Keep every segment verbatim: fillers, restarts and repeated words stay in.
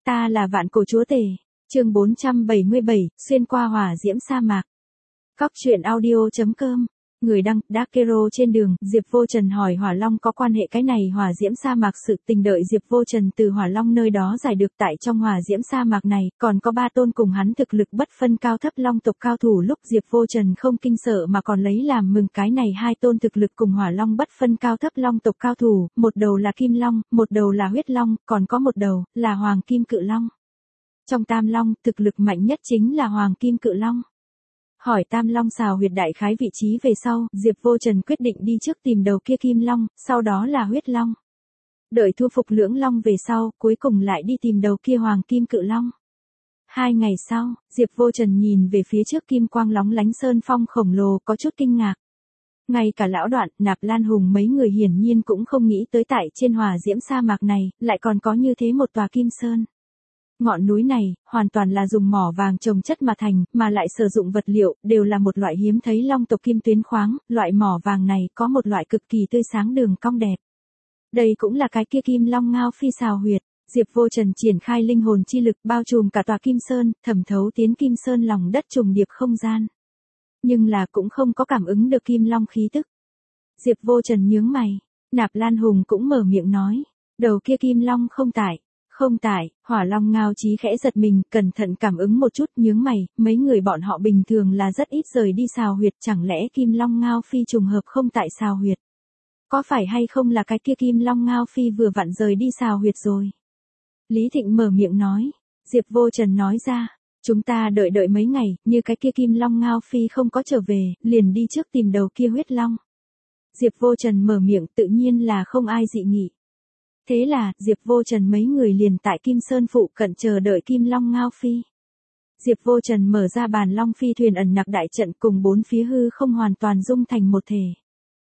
Ta là vạn cổ chúa tể. Chương bốn trăm bảy mươi bảy, xuyên qua hỏa diễm sa mạc. Cóc truyện audio chấm com. Người đăng, Dakero trên đường, Diệp Vô Trần hỏi Hỏa Long có quan hệ cái này hỏa diễm sa mạc sự tình đợi Diệp Vô Trần từ Hỏa Long nơi đó giải được tại trong hỏa diễm sa mạc này, còn có ba tôn cùng hắn thực lực bất phân cao thấp long tộc cao thủ lúc Diệp Vô Trần không kinh sợ mà còn lấy làm mừng cái này hai tôn thực lực cùng Hỏa Long bất phân cao thấp long tộc cao thủ, một đầu là Kim Long, một đầu là Huyết Long, còn có một đầu là Hoàng Kim Cự Long. Trong Tam Long, thực lực mạnh nhất chính là Hoàng Kim Cự Long. Hỏi Tam Long xào huyệt đại khái vị trí về sau, Diệp Vô Trần quyết định đi trước tìm đầu kia Kim Long, sau đó là Huyết Long. Đợi thu phục lưỡng long về sau, cuối cùng lại đi tìm đầu kia Hoàng Kim Cự Long. Hai ngày sau, Diệp Vô Trần nhìn về phía trước kim quang lóng lánh sơn phong khổng lồ có chút kinh ngạc. Ngay cả lão Đoạn, Nạp Lan Hùng mấy người hiển nhiên cũng không nghĩ tới tại trên hỏa diễm sa mạc này, lại còn có như thế một tòa kim sơn. Ngọn núi này, hoàn toàn là dùng mỏ vàng trồng chất mà thành, mà lại sử dụng vật liệu, đều là một loại hiếm thấy long tộc kim tuyến khoáng, loại mỏ vàng này có một loại cực kỳ tươi sáng đường cong đẹp. Đây cũng là cái kia Kim Long Ngao Phi xào huyệt, Diệp Vô Trần triển khai linh hồn chi lực bao trùm cả tòa Kim Sơn, thẩm thấu tiến Kim Sơn lòng đất trùng điệp không gian. Nhưng là cũng không có cảm ứng được Kim Long khí tức. Diệp Vô Trần nhướng mày, Nạp Lan Hùng cũng mở miệng nói, đầu kia Kim Long không tại. Không tại, Hỏa Long Ngao Chí khẽ giật mình, cẩn thận cảm ứng một chút nhướng mày, mấy người bọn họ bình thường là rất ít rời đi xào huyệt, chẳng lẽ Kim Long Ngao Phi trùng hợp không tại xào huyệt? Có phải hay không là cái kia Kim Long Ngao Phi vừa vặn rời đi xào huyệt rồi? Lý Thịnh mở miệng nói, Diệp Vô Trần nói ra, chúng ta đợi đợi mấy ngày, như cái kia Kim Long Ngao Phi không có trở về, liền đi trước tìm đầu kia Huyết Long. Diệp Vô Trần mở miệng tự nhiên là không ai dị nghị. Thế là, Diệp Vô Trần mấy người liền tại Kim Sơn phụ cận chờ đợi Kim Long Ngao Phi. Diệp Vô Trần mở ra bàn Long Phi thuyền ẩn nặc đại trận cùng bốn phía hư không hoàn toàn dung thành một thể.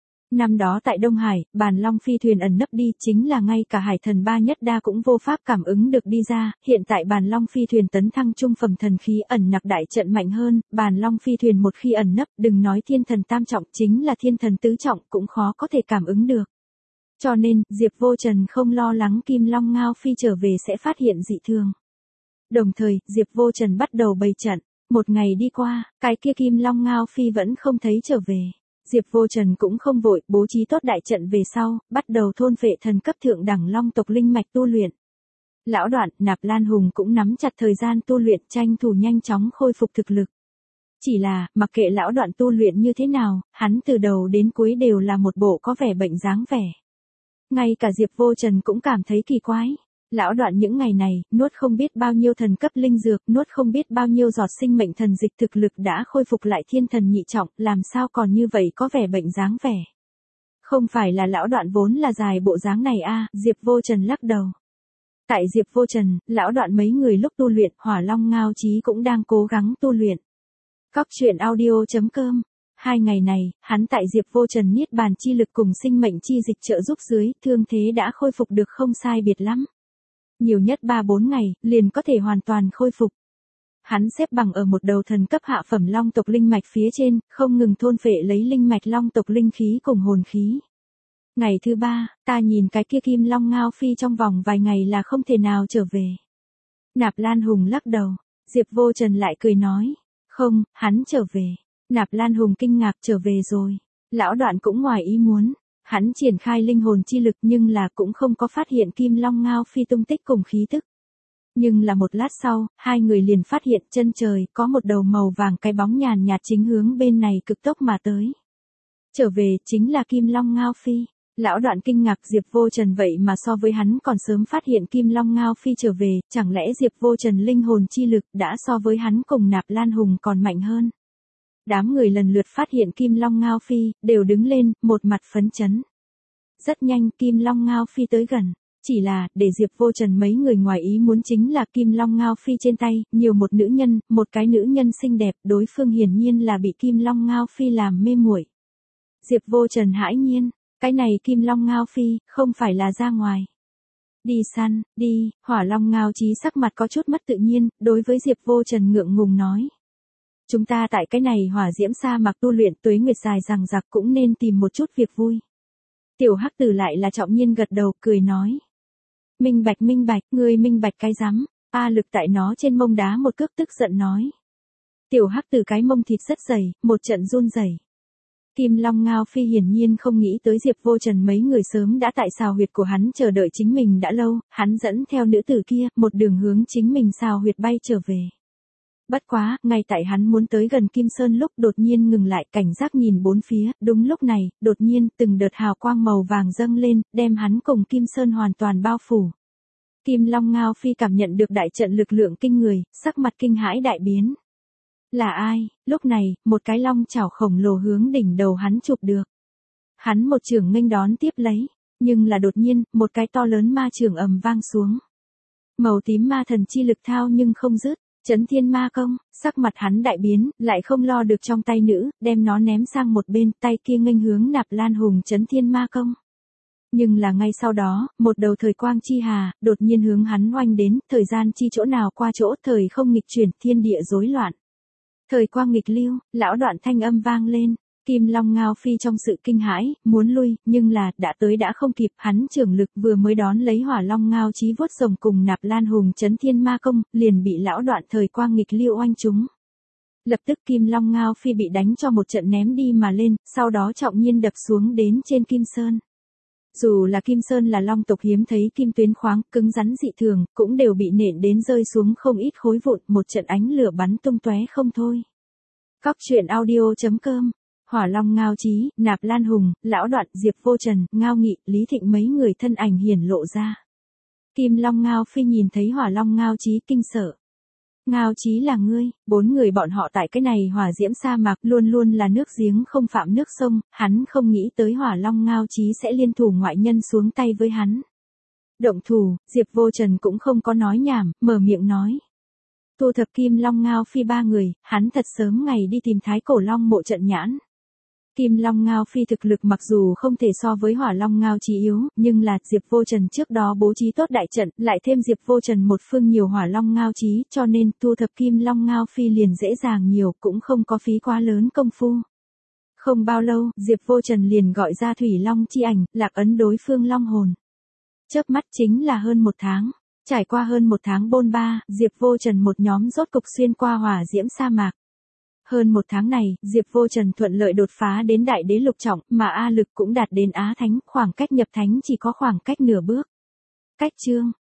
Năm đó tại Đông Hải, bàn Long Phi thuyền ẩn nấp đi chính là ngay cả Hải Thần Ba Nhất Đa cũng vô pháp cảm ứng được đi ra, hiện tại bàn Long Phi thuyền tấn thăng trung phẩm thần khí ẩn nặc đại trận mạnh hơn, bàn Long Phi thuyền một khi ẩn nấp, đừng nói thiên thần tam trọng chính là thiên thần tứ trọng cũng khó có thể cảm ứng được. Cho nên, Diệp Vô Trần không lo lắng Kim Long Ngao Phi trở về sẽ phát hiện dị thường. Đồng thời, Diệp Vô Trần bắt đầu bày trận. Một ngày đi qua, cái kia Kim Long Ngao Phi vẫn không thấy trở về. Diệp Vô Trần cũng không vội, bố trí tốt đại trận về sau, bắt đầu thôn phệ thần cấp thượng đẳng long tộc linh mạch tu luyện. Lão Đoạn, Nạp Lan Hùng cũng nắm chặt thời gian tu luyện tranh thủ nhanh chóng khôi phục thực lực. Chỉ là, mặc kệ Lão Đoạn tu luyện như thế nào, hắn từ đầu đến cuối đều là một bộ có vẻ bệnh dáng vẻ. Ngay cả Diệp Vô Trần cũng cảm thấy kỳ quái. Lão Đoạn những ngày này, nuốt không biết bao nhiêu thần cấp linh dược, nuốt không biết bao nhiêu giọt sinh mệnh thần dịch thực lực đã khôi phục lại thiên thần nhị trọng, làm sao còn như vậy có vẻ bệnh dáng vẻ. Không phải là Lão Đoạn vốn là dài bộ dáng này a à, Diệp Vô Trần lắc đầu. Tại Diệp Vô Trần, Lão Đoạn mấy người lúc tu luyện, Hỏa Long Ngao Chí cũng đang cố gắng tu luyện. Cóc truyện audio chấm com. Hai ngày này, hắn tại Diệp Vô Trần niết bàn chi lực cùng sinh mệnh chi dịch trợ giúp dưới, thương thế đã khôi phục được không sai biệt lắm. Nhiều nhất ba bốn ngày, liền có thể hoàn toàn khôi phục. Hắn xếp bằng ở một đầu thần cấp hạ phẩm long tộc linh mạch phía trên, không ngừng thôn phệ lấy linh mạch long tộc linh khí cùng hồn khí. Ngày thứ ba, ta nhìn cái kia Kim Long Ngao Phi trong vòng vài ngày là không thể nào trở về. Nạp Lan Hùng lắc đầu, Diệp Vô Trần lại cười nói, không, hắn trở về. Nạp Lan Hùng kinh ngạc trở về rồi. Lão Đoạn cũng ngoài ý muốn. Hắn triển khai linh hồn chi lực nhưng là cũng không có phát hiện Kim Long Ngao Phi tung tích cùng khí tức. Nhưng là một lát sau, hai người liền phát hiện chân trời có một đầu màu vàng cái bóng nhàn nhạt chính hướng bên này cực tốc mà tới. Trở về chính là Kim Long Ngao Phi. Lão Đoạn kinh ngạc Diệp Vô Trần vậy mà so với hắn còn sớm phát hiện Kim Long Ngao Phi trở về, chẳng lẽ Diệp Vô Trần linh hồn chi lực đã so với hắn cùng Nạp Lan Hùng còn mạnh hơn. Đám người lần lượt phát hiện Kim Long Ngao Phi, đều đứng lên, một mặt phấn chấn. Rất nhanh Kim Long Ngao Phi tới gần, chỉ là, để Diệp Vô Trần mấy người ngoài ý muốn chính là Kim Long Ngao Phi trên tay, nhiều một nữ nhân, một cái nữ nhân xinh đẹp, đối phương hiển nhiên là bị Kim Long Ngao Phi làm mê muội. Diệp Vô Trần hãi nhiên, cái này Kim Long Ngao Phi, không phải là ra ngoài. Đi săn, đi, Hỏa Long Ngao Chí sắc mặt có chút mất tự nhiên, đối với Diệp Vô Trần ngượng ngùng nói. Chúng ta tại cái này hỏa diễm sa mạc tu luyện tuế nguyệt dài rằng rạc cũng nên tìm một chút việc vui. Tiểu Hắc Tử lại là trọng nhiên gật đầu, cười nói. Minh bạch minh bạch, ngươi minh bạch cái rắm, A Lực tại nó trên mông đá một cước tức giận nói. Tiểu Hắc từ cái mông thịt rất dày, một trận run rẩy. Kim Long Ngao Phi hiển nhiên không nghĩ tới Diệp Vô Trần mấy người sớm đã tại xào huyệt của hắn chờ đợi chính mình đã lâu, hắn dẫn theo nữ tử kia, một đường hướng chính mình xào huyệt bay trở về. Bất quá, ngay tại hắn muốn tới gần Kim Sơn lúc đột nhiên ngừng lại, cảnh giác nhìn bốn phía, đúng lúc này, đột nhiên, từng đợt hào quang màu vàng dâng lên, đem hắn cùng Kim Sơn hoàn toàn bao phủ. Kim Long Ngao Phi cảm nhận được đại trận lực lượng kinh người, sắc mặt kinh hãi đại biến. Là ai? Lúc này, một cái long chảo khổng lồ hướng đỉnh đầu hắn chụp được. Hắn một chưởng nghênh đón tiếp lấy, nhưng là đột nhiên, một cái to lớn ma chưởng ầm vang xuống. Màu tím ma thần chi lực thao nhưng không dứt, Chấn Thiên Ma Công, sắc mặt hắn đại biến, lại không lo được trong tay nữ, đem nó ném sang một bên, tay kia nghênh hướng Nạp Lan Hùng Chấn Thiên Ma Công. Nhưng là ngay sau đó, một đầu thời quang chi hà, đột nhiên hướng hắn oanh đến, thời gian chi chỗ nào qua chỗ, thời không nghịch chuyển, thiên địa rối loạn. Thời quang nghịch lưu, lão đoạn thanh âm vang lên, Kim Long Ngao Phi trong sự kinh hãi, muốn lui, nhưng là, đã tới đã không kịp, hắn trưởng lực vừa mới đón lấy Hỏa Long Ngao Chí vuốt rồng cùng Nạp Lan Hùng Chấn Thiên Ma Công, liền bị lão đoạn thời quang nghịch lưu oanh trúng. Lập tức Kim Long Ngao Phi bị đánh cho một trận ném đi mà lên, sau đó trọng nhiên đập xuống đến trên Kim Sơn. Dù là Kim Sơn là long tộc hiếm thấy kim tuyến khoáng, cứng rắn dị thường, cũng đều bị nện đến rơi xuống không ít khối vụn, một trận ánh lửa bắn tung tóe không thôi. Cóc truyện audio chấm com, Hỏa Long Ngao Chí, Nạp Lan Hùng, Lão Đoạn, Diệp Vô Trần, Ngao Nghị, Lý Thịnh mấy người thân ảnh hiển lộ ra. Kim Long Ngao Phi nhìn thấy Hỏa Long Ngao Chí kinh sợ. Ngao Chí là ngươi, bốn người bọn họ tại cái này hỏa diễm sa mạc luôn luôn là nước giếng không phạm nước sông, hắn không nghĩ tới Hỏa Long Ngao Chí sẽ liên thủ ngoại nhân xuống tay với hắn. Động thủ, Diệp Vô Trần cũng không có nói nhảm, mở miệng nói. Thu thập Kim Long Ngao Phi ba người, hắn thật sớm ngày đi tìm Thái Cổ Long mộ trận nhãn. Kim Long Ngao Phi thực lực mặc dù không thể so với Hỏa Long Ngao Chí yếu, nhưng là Diệp Vô Trần trước đó bố trí tốt đại trận, lại thêm Diệp Vô Trần một phương nhiều Hỏa Long Ngao Chí, cho nên thu thập Kim Long Ngao Phi liền dễ dàng nhiều, cũng không có phí quá lớn công phu. Không bao lâu, Diệp Vô Trần liền gọi ra Thủy Long chi ảnh, lạc ấn đối phương long hồn. Chớp mắt chính là hơn một tháng. Trải qua hơn một tháng bôn ba, Diệp Vô Trần một nhóm rốt cục xuyên qua hỏa diễm sa mạc. Hơn một tháng này, Diệp Vô Trần thuận lợi đột phá đến đại đế lục trọng, mà A Lực cũng đạt đến Á Thánh, khoảng cách nhập thánh chỉ có khoảng cách nửa bước. Cách chương,